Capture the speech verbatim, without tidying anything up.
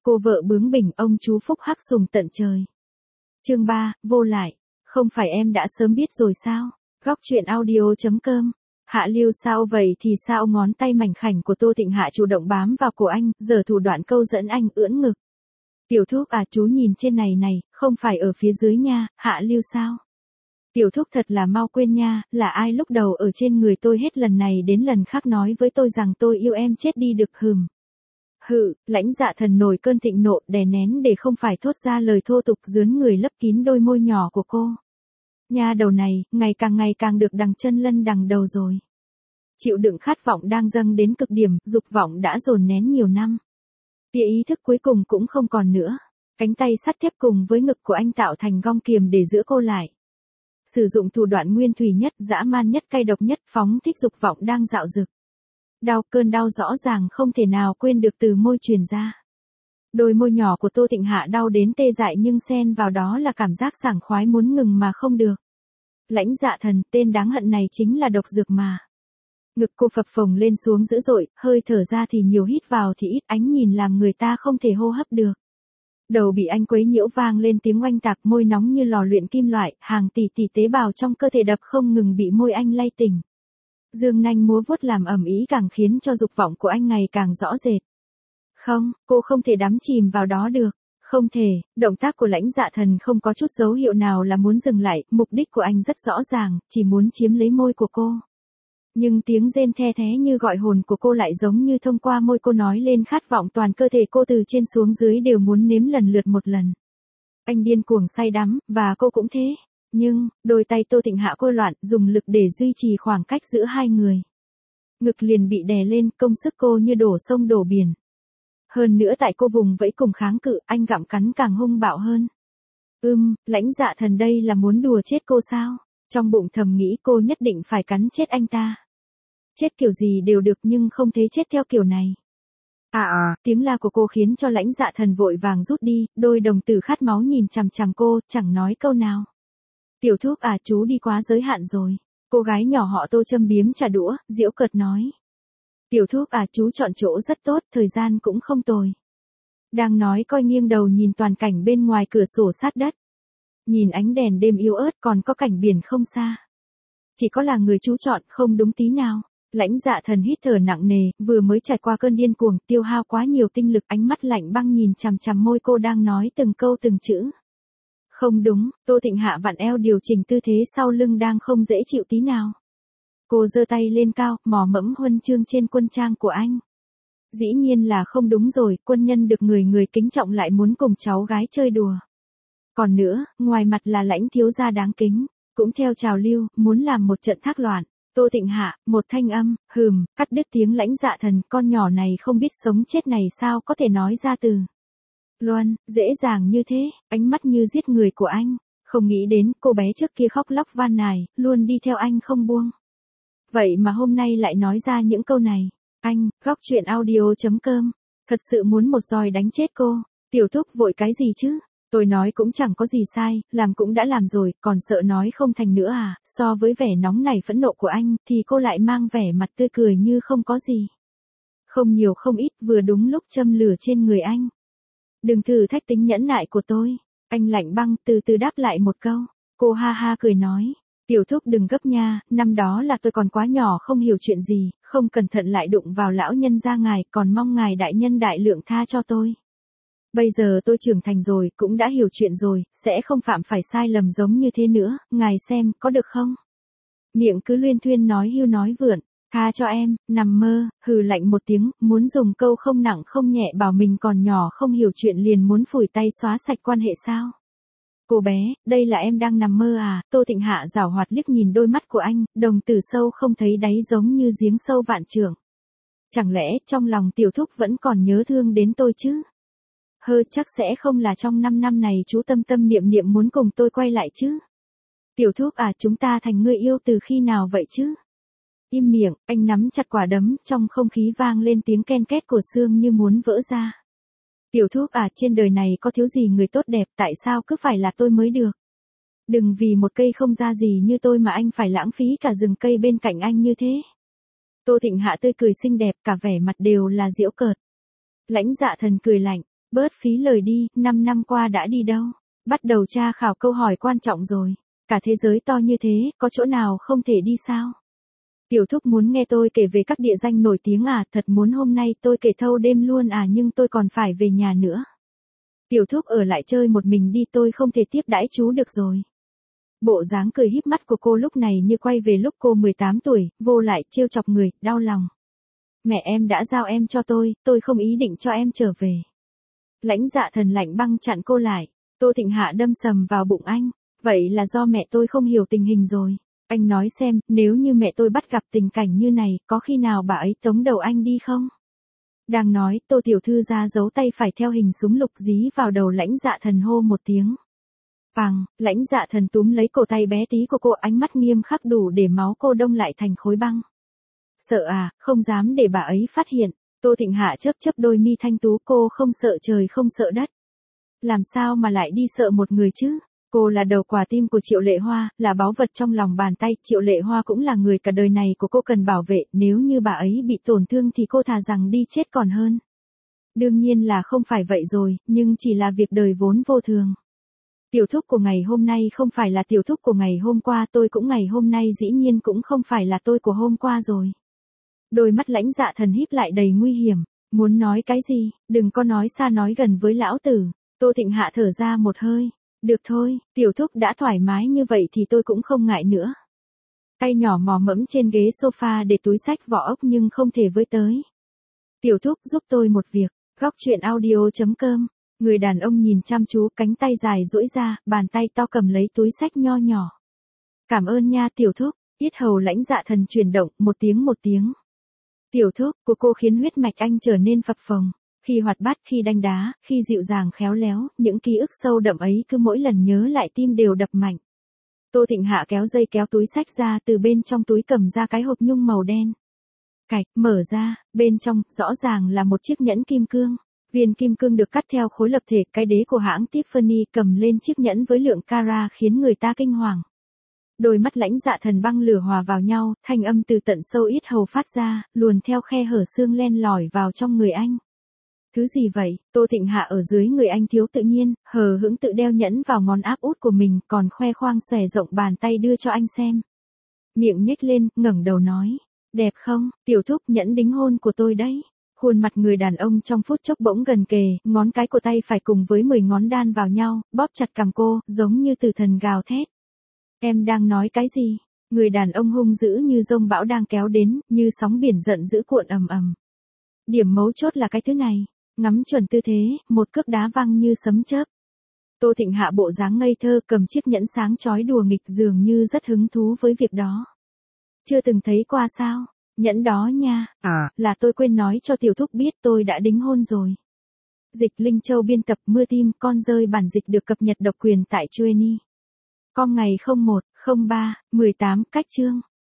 cô vợ bướng bỉnh, ông chú phúc hắc sùng tận trời. Chương ba, vô lại. Không phải em đã sớm biết rồi sao? Góc truyện audio chấm com. Hạ Lưu sao vậy thì sao? Ngón tay mảnh khảnh của Tô Thịnh Hạ chủ động bám vào cổ anh, giở thủ đoạn câu dẫn anh, ưỡn ngực. Tiểu thúc à, chú nhìn trên này này, không phải ở phía dưới nha, Hạ Lưu sao? Tiểu thúc thật là mau quên nha, là ai lúc đầu ở trên người tôi hết lần này đến lần khác nói với tôi rằng tôi yêu em chết đi được hừm. Hự, Lãnh Dạ Thần nổi cơn thịnh nộ, đè nén để không phải thốt ra lời thô tục, dướn người lấp kín đôi môi nhỏ của cô. Nha đầu này, ngày càng ngày càng được đằng chân lân đằng đầu rồi. Chịu đựng khát vọng đang dâng đến cực điểm, dục vọng đã dồn nén nhiều năm. Tia ý thức cuối cùng cũng không còn nữa. Cánh tay sắt thép cùng với ngực của anh tạo thành gông kiềm để giữ cô lại. Sử dụng thủ đoạn nguyên thủy nhất, dã man nhất, cay độc nhất, phóng thích dục vọng đang dạo dực. Đau, cơn đau rõ ràng không thể nào quên được từ môi truyền ra. Đôi môi nhỏ của Tô Thịnh Hạ đau đến tê dại, nhưng xen vào đó là cảm giác sảng khoái muốn ngừng mà không được. Lãnh Dạ Thần, tên đáng hận này chính là độc dược mà. Ngực cô phập phồng lên xuống dữ dội, hơi thở ra thì nhiều, hít vào thì ít, ánh nhìn làm người ta không thể hô hấp được. Đầu bị anh quấy nhiễu, vang lên tiếng oanh tạc, môi nóng như lò luyện kim loại, hàng tỷ tỷ tế bào trong cơ thể đập không ngừng bị môi anh lay tỉnh. Dương nanh múa vuốt làm ầm ĩ càng khiến cho dục vọng của anh ngày càng rõ rệt. Không, cô không thể đắm chìm vào đó được. Không thể, động tác của Lãnh Dạ Thần không có chút dấu hiệu nào là muốn dừng lại, mục đích của anh rất rõ ràng, chỉ muốn chiếm lấy môi của cô. Nhưng tiếng rên the thé như gọi hồn của cô lại giống như thông qua môi cô nói lên khát vọng toàn cơ thể cô, từ trên xuống dưới đều muốn nếm lần lượt một lần. Anh điên cuồng say đắm, và cô cũng thế. Nhưng, đôi tay Tô Thịnh Hạ cô loạn, dùng lực để duy trì khoảng cách giữa hai người. Ngực liền bị đè lên, công sức cô như đổ sông đổ biển. Hơn nữa tại cô vùng vẫy cùng kháng cự, anh gặm cắn càng hung bạo hơn. Ưm, Lãnh Dạ Thần đây là muốn đùa chết cô sao? Trong bụng thầm nghĩ cô nhất định phải cắn chết anh ta. Chết kiểu gì đều được nhưng không thể chết theo kiểu này. À à, tiếng la của cô khiến cho Lãnh Dạ Thần vội vàng rút đi, đôi đồng tử khát máu nhìn chằm chằm cô, chẳng nói câu nào. Tiểu thúc à, chú đi quá giới hạn rồi. Cô gái nhỏ họ Tô châm biếm trả đũa, giễu cợt nói. Tiểu thúc à, chú chọn chỗ rất tốt, thời gian cũng không tồi. Đang nói coi nghiêng đầu nhìn toàn cảnh bên ngoài cửa sổ sát đất. Nhìn ánh đèn đêm yếu ớt, còn có cảnh biển không xa. Chỉ có là người chú chọn không đúng tí nào. Lãnh Dạ Thần hít thở nặng nề, vừa mới trải qua cơn điên cuồng, tiêu hao quá nhiều tinh lực, ánh mắt lạnh băng nhìn chằm chằm môi cô đang nói từng câu từng chữ. Không đúng, Tô Thịnh Hạ vặn eo điều chỉnh tư thế sau lưng đang không dễ chịu tí nào. Cô giơ tay lên cao, mò mẫm huân chương trên quân trang của anh. Dĩ nhiên là không đúng rồi, quân nhân được người người kính trọng lại muốn cùng cháu gái chơi đùa. Còn nữa, ngoài mặt là Lãnh thiếu gia đáng kính, cũng theo trào lưu, muốn làm một trận thác loạn. Tô Thịnh Hạ, một thanh âm, hừm, cắt đứt tiếng Lãnh Dạ Thần, con nhỏ này không biết sống chết này sao có thể nói ra từ. Luân, dễ dàng như thế, ánh mắt như giết người của anh, không nghĩ đến cô bé trước kia khóc lóc van nài, luôn đi theo anh không buông. Vậy mà hôm nay lại nói ra những câu này. Anh, góc truyện audio chấm com, thật sự muốn một roi đánh chết cô. Tiểu thúc vội cái gì chứ? Tôi nói cũng chẳng có gì sai, làm cũng đã làm rồi, còn sợ nói không thành nữa à? So với vẻ nóng nảy phẫn nộ của anh, thì cô lại mang vẻ mặt tươi cười như không có gì. Không nhiều không ít, vừa đúng lúc châm lửa trên người anh. Đừng thử thách tính nhẫn nại của tôi. Anh lạnh băng từ từ đáp lại một câu. Cô ha ha cười nói. Tiểu thúc đừng gấp nha, năm đó là tôi còn quá nhỏ không hiểu chuyện gì, không cẩn thận lại đụng vào lão nhân gia ngài, còn mong ngài đại nhân đại lượng tha cho tôi. Bây giờ tôi trưởng thành rồi, cũng đã hiểu chuyện rồi, sẽ không phạm phải sai lầm giống như thế nữa, ngài xem, có được không? Miệng cứ luyên thuyên nói hưu nói vượn, tha cho em, nằm mơ, hừ lạnh một tiếng, muốn dùng câu không nặng không nhẹ bảo mình còn nhỏ không hiểu chuyện liền muốn phủi tay xóa sạch quan hệ sao? Cô bé, đây là em đang nằm mơ à? Tô Thịnh Hạ giảo hoạt liếc nhìn đôi mắt của anh, đồng tử sâu không thấy đáy giống như giếng sâu vạn trượng. Chẳng lẽ trong lòng tiểu thúc vẫn còn nhớ thương đến tôi chứ? Hơ, chắc sẽ không là trong năm năm này chú tâm tâm niệm niệm muốn cùng tôi quay lại chứ? Tiểu thúc à, chúng ta thành người yêu từ khi nào vậy chứ? Im miệng, anh nắm chặt quả đấm, trong không khí vang lên tiếng ken két của xương như muốn vỡ ra. Tiểu thúc à, trên đời này có thiếu gì người tốt đẹp, tại sao cứ phải là tôi mới được? Đừng vì một cây không ra gì như tôi mà anh phải lãng phí cả rừng cây bên cạnh anh như thế. Tô Thịnh Hạ tươi cười xinh đẹp, cả vẻ mặt đều là giễu cợt. Lãnh Dạ Thần cười lạnh, Bớt phí lời đi, năm năm qua đã đi đâu? Bắt đầu tra khảo câu hỏi quan trọng rồi. Cả thế giới to như thế, có chỗ nào không thể đi sao? Tiểu thúc muốn nghe tôi kể về các địa danh nổi tiếng à, thật muốn hôm nay tôi kể thâu đêm luôn à, nhưng tôi còn phải về nhà nữa. Tiểu thúc ở lại chơi một mình đi, tôi không thể tiếp đãi chú được rồi. Bộ dáng cười híp mắt của cô lúc này như quay về lúc cô mười tám tuổi, Vô lại trêu chọc người, đau lòng. Mẹ em đã giao em cho tôi, tôi không ý định cho em trở về. Lãnh Dạ Thần lạnh băng chặn cô lại. Tô Thịnh Hạ đâm sầm vào bụng anh. Vậy là do mẹ tôi không hiểu tình hình rồi. Anh nói xem, nếu như mẹ tôi bắt gặp tình cảnh như này, có khi nào bà ấy tống đầu anh đi không? Đang nói, Tô tiểu thư ra giấu tay phải theo hình súng lục dí vào đầu Lãnh Dạ Thần, hô một tiếng. Pằng, Lãnh Dạ Thần túm lấy cổ tay bé tí của cô, ánh mắt nghiêm khắc đủ để máu cô đông lại thành khối băng. Sợ à, không dám để bà ấy phát hiện. Tô Thịnh Hạ chớp chớp đôi mi thanh tú, cô không sợ trời không sợ đất. Làm sao mà lại đi sợ một người chứ? Cô là đầu quả tim của Triệu Lệ Hoa, là báu vật trong lòng bàn tay, Triệu Lệ Hoa cũng là người cả đời này của cô cần bảo vệ, nếu như bà ấy bị tổn thương thì cô thà rằng đi chết còn hơn. Đương nhiên là không phải vậy rồi, nhưng chỉ là việc đời vốn vô thường. Tiểu thúc của ngày hôm nay không phải là tiểu thúc của ngày hôm qua, tôi cũng ngày hôm nay dĩ nhiên cũng không phải là tôi của hôm qua rồi. Đôi mắt Lãnh Dạ Thần híp lại đầy nguy hiểm, muốn nói cái gì, đừng có nói xa nói gần với lão tử. Tô Thịnh Hạ thở ra một hơi, được thôi, tiểu thúc đã thoải mái như vậy thì tôi cũng không ngại nữa. Tay nhỏ mò mẫm trên ghế sofa để túi sách vỏ ốc nhưng không thể với tới. Tiểu thúc giúp tôi một việc, góc truyện audio chấm com. Người đàn ông nhìn chăm chú, cánh tay dài duỗi ra, bàn tay to cầm lấy túi sách nho nhỏ. Cảm ơn nha tiểu thúc, yết hầu Lãnh Dạ Thần chuyển động, một tiếng một tiếng. Tiểu thúc của cô khiến huyết mạch anh trở nên phập phồng, khi hoạt bát, khi đanh đá, khi dịu dàng khéo léo, những ký ức sâu đậm ấy cứ mỗi lần nhớ lại tim đều đập mạnh. Tô Thịnh Hạ kéo dây kéo túi sách ra, từ bên trong túi cầm ra cái hộp nhung màu đen. Cạch, mở ra, bên trong, rõ ràng là một chiếc nhẫn kim cương. Viên kim cương được cắt theo khối lập thể, cái đế của hãng Tiffany cầm lên chiếc nhẫn với lượng carat khiến người ta kinh hoàng. Đôi mắt Lãnh Dạ Thần băng lửa hòa vào nhau, thanh âm từ tận sâu yết hầu phát ra, luồn theo khe hở xương len lỏi vào trong người anh. Thứ gì vậy? Tô Thịnh Hạ ở dưới người anh thiếu tự nhiên, hờ hững tự đeo nhẫn vào ngón áp út của mình, còn khoe khoang xòe rộng bàn tay đưa cho anh xem. Miệng nhếch lên, ngẩng đầu nói, đẹp không, tiểu thúc, nhẫn đính hôn của tôi đấy. Khuôn mặt người đàn ông trong phút chốc bỗng gần kề, ngón cái của tay phải cùng với mười ngón đan vào nhau, bóp chặt cằm cô, giống như tử thần gào thét. Em đang nói cái gì? Người đàn ông hung dữ như dông bão đang kéo đến, như sóng biển giận dữ cuộn ầm ầm. Điểm mấu chốt là cái thứ này, ngắm chuẩn tư thế, một cước đá văng như sấm chớp. Tô Thịnh Hạ bộ dáng ngây thơ cầm chiếc nhẫn sáng chói đùa nghịch dường như rất hứng thú với việc đó. Chưa từng thấy qua sao? Nhẫn đó nha, à, là tôi quên nói cho tiểu thúc biết tôi đã đính hôn rồi. Dịch Linh Châu biên tập, Mưa Tim, con rơi bản dịch được cập nhật độc quyền tại Chueny. Com ngày không một, không ba, mười tám, cách chương.